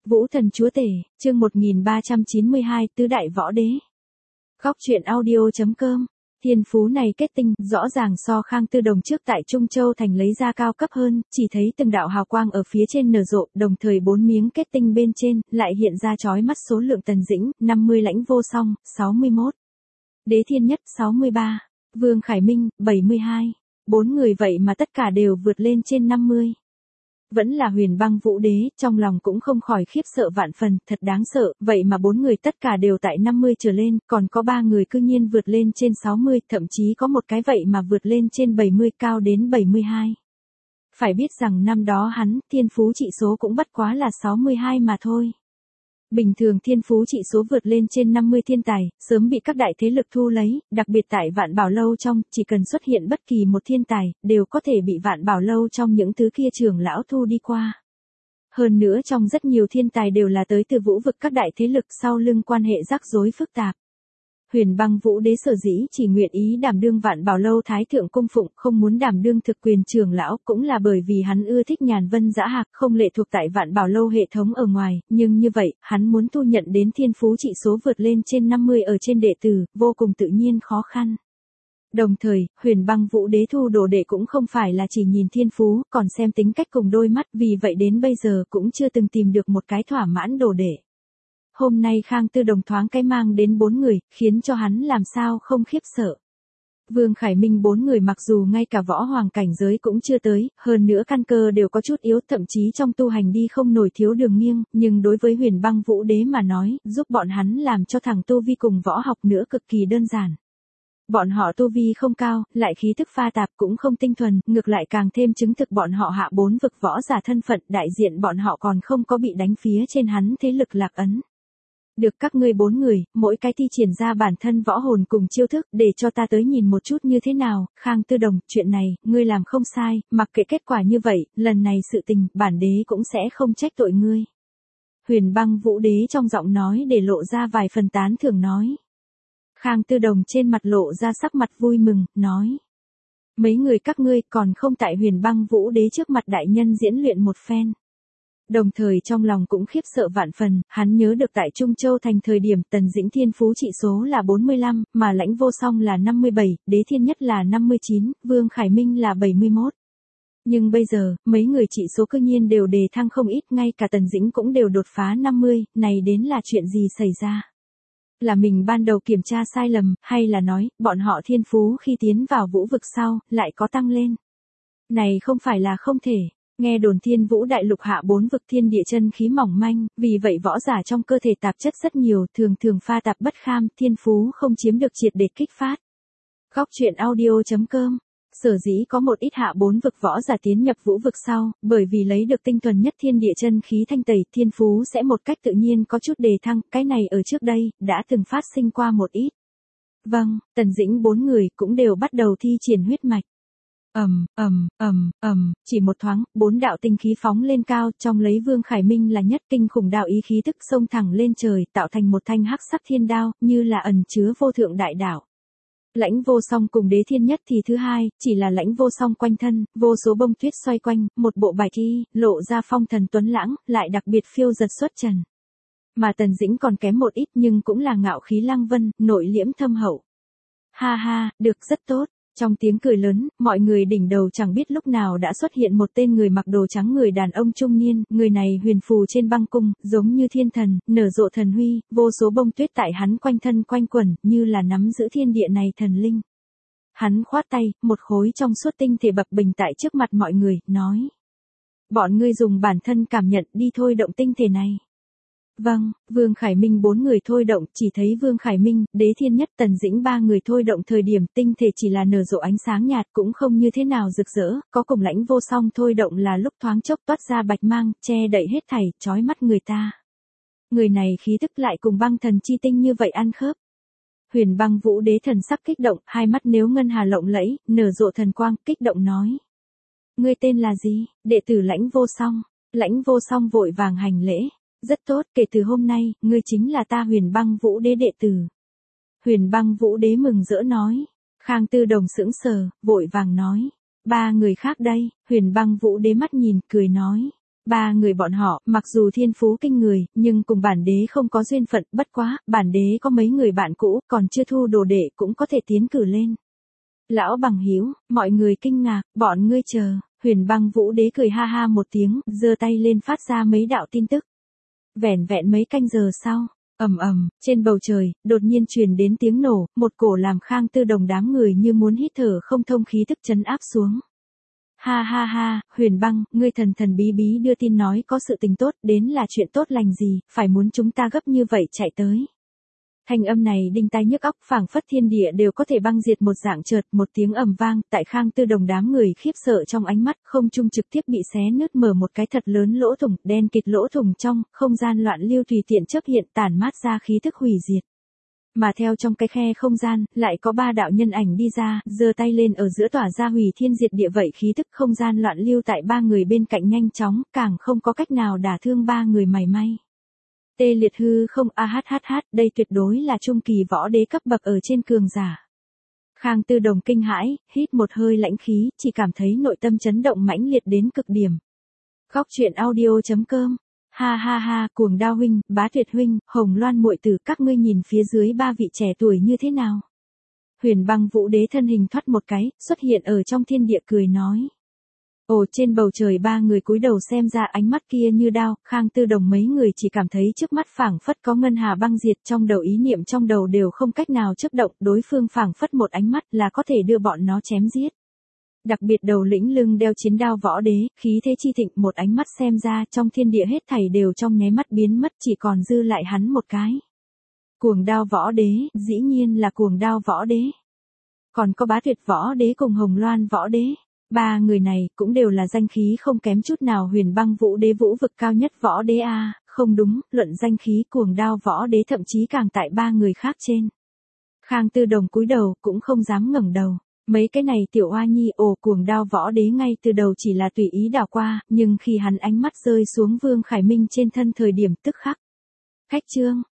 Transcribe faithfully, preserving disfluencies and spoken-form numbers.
Vũ thần chúa tể, chương một nghìn ba trăm chín mươi hai, tứ đại võ đế. Góc truyện audio chấm com. Thiên phú này kết tinh, rõ ràng so Khang Tư Đồng trước tại Trung Châu thành lấy ra cao cấp hơn, chỉ thấy từng đạo hào quang ở phía trên nở rộ, đồng thời bốn miếng kết tinh bên trên, lại hiện ra chói mắt số lượng Tần Dĩnh, năm mươi Lãnh Vô Song, sáu mươi mốt. Đế Thiên Nhất, sáu mươi ba. Vương Khải Minh, bảy mươi hai. Bốn người vậy mà tất cả đều vượt lên trên năm mươi. Vẫn là Huyền Băng Vũ Đế, trong lòng cũng không khỏi khiếp sợ vạn phần, thật đáng sợ, vậy mà bốn người tất cả đều tại năm mươi trở lên, còn có ba người cư nhiên vượt lên trên sáu mươi, thậm chí có một cái vậy mà vượt lên trên bảy mươi, cao đến bảy mươi hai. Phải biết rằng năm đó hắn, thiên phú trị số cũng bất quá là sáu mươi hai mà thôi. Bình thường thiên phú trị số vượt lên trên năm mươi thiên tài, sớm bị các đại thế lực thu lấy, đặc biệt tại Vạn Bảo Lâu trong, chỉ cần xuất hiện bất kỳ một thiên tài, đều có thể bị Vạn Bảo Lâu trong những thứ kia trưởng lão thu đi qua. Hơn nữa trong rất nhiều thiên tài đều là tới từ vũ vực các đại thế lực sau lưng quan hệ rắc rối phức tạp. Huyền Băng Vũ Đế sở dĩ chỉ nguyện ý đảm đương Vạn Bảo Lâu Thái Thượng cung phụng, không muốn đảm đương thực quyền trưởng lão, cũng là bởi vì hắn ưa thích nhàn vân dã hạc, không lệ thuộc tại Vạn Bảo Lâu hệ thống ở ngoài, nhưng như vậy, hắn muốn thu nhận đến thiên phú trị số vượt lên trên năm mươi ở trên đệ tử, vô cùng tự nhiên khó khăn. Đồng thời, Huyền Băng Vũ Đế thu đồ đệ cũng không phải là chỉ nhìn thiên phú, còn xem tính cách cùng đôi mắt, vì vậy đến bây giờ cũng chưa từng tìm được một cái thỏa mãn đồ đệ. Hôm nay Khang Tư Đồng thoáng cái mang đến bốn người, khiến cho hắn làm sao không khiếp sợ. Vương Khải Minh bốn người mặc dù ngay cả võ hoàng cảnh giới cũng chưa tới, hơn nữa căn cơ đều có chút yếu, thậm chí trong tu hành đi không nổi thiếu đường nghiêng, nhưng đối với Huyền Băng Vũ Đế mà nói, giúp bọn hắn làm cho thằng tu vi cùng võ học nữa cực kỳ đơn giản. Bọn họ tu vi không cao, lại khí thức pha tạp cũng không tinh thuần, ngược lại càng thêm chứng thực bọn họ hạ bốn vực võ giả thân phận, đại diện bọn họ còn không có bị đánh phía trên hắn thế lực lạc ấn. Được các ngươi bốn người, mỗi cái thi triển ra bản thân võ hồn cùng chiêu thức, để cho ta tới nhìn một chút như thế nào. Khang Tư Đồng, chuyện này, ngươi làm không sai, mặc kệ kết quả như vậy, lần này sự tình, bản đế cũng sẽ không trách tội ngươi. Huyền Băng Vũ Đế trong giọng nói để lộ ra vài phần tán thưởng nói. Khang Tư Đồng trên mặt lộ ra sắc mặt vui mừng, nói. Mấy người các ngươi còn không tại Huyền Băng Vũ Đế trước mặt đại nhân diễn luyện một phen. Đồng thời trong lòng cũng khiếp sợ vạn phần, hắn nhớ được tại Trung Châu thành thời điểm Tần Dĩnh thiên phú trị số là bốn mươi lăm, mà Lãnh Vô Song là năm mươi bảy, Đế Thiên Nhất là năm mươi chín, Vương Khải Minh là bảy mươi mốt. Nhưng bây giờ, mấy người trị số cư nhiên đều đề thăng không ít, ngay cả Tần Dĩnh cũng đều đột phá năm mươi, này đến là chuyện gì xảy ra? Là mình ban đầu kiểm tra sai lầm, hay là nói, bọn họ thiên phú khi tiến vào vũ vực sau, lại có tăng lên? Này không phải là không thể. Nghe đồn Thiên Vũ Đại Lục hạ bốn vực thiên địa chân khí mỏng manh, vì vậy võ giả trong cơ thể tạp chất rất nhiều, thường thường pha tạp bất kham, thiên phú không chiếm được triệt để kích phát. Góc truyện audio chấm com. Sở dĩ có một ít hạ bốn vực võ giả tiến nhập vũ vực sau, bởi vì lấy được tinh thuần nhất thiên địa chân khí thanh tẩy, thiên phú sẽ một cách tự nhiên có chút đề thăng, cái này ở trước đây, đã từng phát sinh qua một ít. Vâng, Tần Dĩnh bốn người cũng đều bắt đầu thi triển huyết mạch. Ầm, ầm, ầm, ầm, chỉ một thoáng, bốn đạo tinh khí phóng lên cao, trong lấy Vương Khải Minh là nhất, kinh khủng đạo ý khí tức xông thẳng lên trời, tạo thành một thanh hắc sắc thiên đao, như là ẩn chứa vô thượng đại đạo. Lãnh Vô Song cùng Đế Thiên Nhất thì thứ hai, chỉ là Lãnh Vô Song quanh thân, vô số bông tuyết xoay quanh, một bộ bạch y, lộ ra phong thần tuấn lãng, lại đặc biệt phiêu giật xuất trần. Mà Tần Dĩnh còn kém một ít nhưng cũng là ngạo khí lăng vân, nội liễm thâm hậu. Ha ha, được, rất tốt. Trong tiếng cười lớn, mọi người đỉnh đầu chẳng biết lúc nào đã xuất hiện một tên người mặc đồ trắng người đàn ông trung niên, người này huyền phù trên băng cung, giống như thiên thần, nở rộ thần huy, vô số bông tuyết tại hắn quanh thân quanh quẩn, như là nắm giữ thiên địa này thần linh. Hắn khoát tay, một khối trong suốt tinh thể bập bình tại trước mặt mọi người, nói. Bọn ngươi dùng bản thân cảm nhận đi thôi động tinh thể này. Vâng, Vương Khải Minh bốn người thôi động, chỉ thấy Vương Khải Minh, Đế Thiên Nhất, Tần Dĩnh ba người thôi động thời điểm tinh thể chỉ là nở rộ ánh sáng nhạt, cũng không như thế nào rực rỡ, có cùng Lãnh Vô Song thôi động là lúc thoáng chốc toát ra bạch mang, che đậy hết thảy, chói mắt người ta. Người này khí tức lại cùng băng thần chi tinh như vậy ăn khớp. Huyền Băng Vũ Đế thần sắc kích động, hai mắt nếu ngân hà lộng lẫy, nở rộ thần quang, kích động nói. Ngươi tên là gì? Đệ tử Lãnh Vô Song. Lãnh Vô Song vội vàng hành lễ. Rất tốt, kể từ hôm nay, ngươi chính là ta Huyền Băng Vũ Đế đệ tử. Huyền Băng Vũ Đế mừng rỡ nói. Khang Tư Đồng sững sờ, vội vàng nói. Ba người khác đây, Huyền Băng Vũ Đế mắt nhìn, cười nói. Ba người bọn họ, mặc dù thiên phú kinh người, nhưng cùng bản đế không có duyên phận, bất quá, bản đế có mấy người bạn cũ, còn chưa thu đồ đệ cũng có thể tiến cử lên. Lão bằng hữu, mọi người kinh ngạc, bọn ngươi chờ, Huyền Băng Vũ Đế cười ha ha một tiếng, giơ tay lên phát ra mấy đạo tin tức. Vẻn vẹn mấy canh giờ sau, ầm ầm, trên bầu trời, đột nhiên truyền đến tiếng nổ, một cổ làm Khang Tư Đồng đám người như muốn hít thở không thông khí tức trấn áp xuống. Ha ha ha, Huyền Băng, ngươi thần thần bí bí đưa tin nói có sự tình tốt, đến là chuyện tốt lành gì, phải muốn chúng ta gấp như vậy chạy tới. Thanh âm này đinh tai nhức óc, phảng phất thiên địa đều có thể băng diệt một dạng chợt, một tiếng ầm vang, tại Khang Tư Đồng đám người khiếp sợ trong ánh mắt, không trung trực tiếp bị xé nứt mở một cái thật lớn lỗ thủng, đen kịt lỗ thủng trong, không gian loạn lưu tùy tiện chớp hiện tản mát ra khí thức hủy diệt. Mà theo trong cái khe không gian, lại có ba đạo nhân ảnh đi ra, giơ tay lên ở giữa tỏa ra hủy thiên diệt địa vậy khí thức không gian loạn lưu tại ba người bên cạnh nhanh chóng, càng không có cách nào đả thương ba người mảy may. Tê liệt hư không a hát hát hát, đây tuyệt đối là trung kỳ võ đế cấp bậc ở trên cường giả. Khang Tư Đồng kinh hãi, hít một hơi lãnh khí, chỉ cảm thấy nội tâm chấn động mãnh liệt đến cực điểm. Góc truyện audio chấm com. Ha ha ha, Cuồng Đao huynh, Bá Tuyệt huynh, Hồng Loan muội tử, các ngươi nhìn phía dưới ba vị trẻ tuổi như thế nào? Huyền Băng Vũ Đế thân hình thoát một cái, xuất hiện ở trong thiên địa cười nói. Ồ, trên bầu trời ba người cúi đầu xem ra ánh mắt kia như đao, Khang Tư Đồng mấy người chỉ cảm thấy trước mắt phảng phất có ngân hà băng diệt, trong đầu ý niệm trong đầu đều không cách nào chớp động, đối phương phảng phất một ánh mắt là có thể đưa bọn nó chém giết. Đặc biệt đầu lĩnh lưng đeo chiến đao võ đế, khí thế chi thịnh, một ánh mắt xem ra trong thiên địa hết thảy đều trong nháy mắt biến mất, chỉ còn dư lại hắn một cái. Cuồng Đao võ đế, dĩ nhiên là Cuồng Đao võ đế. Còn có Bá Tuyệt võ đế cùng Hồng Loan võ đế. Ba người này cũng đều là danh khí không kém chút nào Huyền Băng Vũ Đế vũ vực cao nhất võ đế a, à, không đúng, luận danh khí Cuồng Đao võ đế thậm chí càng tại ba người khác trên. Khang Tư Đồng cúi đầu cũng không dám ngẩng đầu. Mấy cái này tiểu oa nhi ồ Cuồng Đao võ đế ngay từ đầu chỉ là tùy ý đảo qua, nhưng khi hắn ánh mắt rơi xuống Vương Khải Minh trên thân thời điểm tức khắc. Khách trương,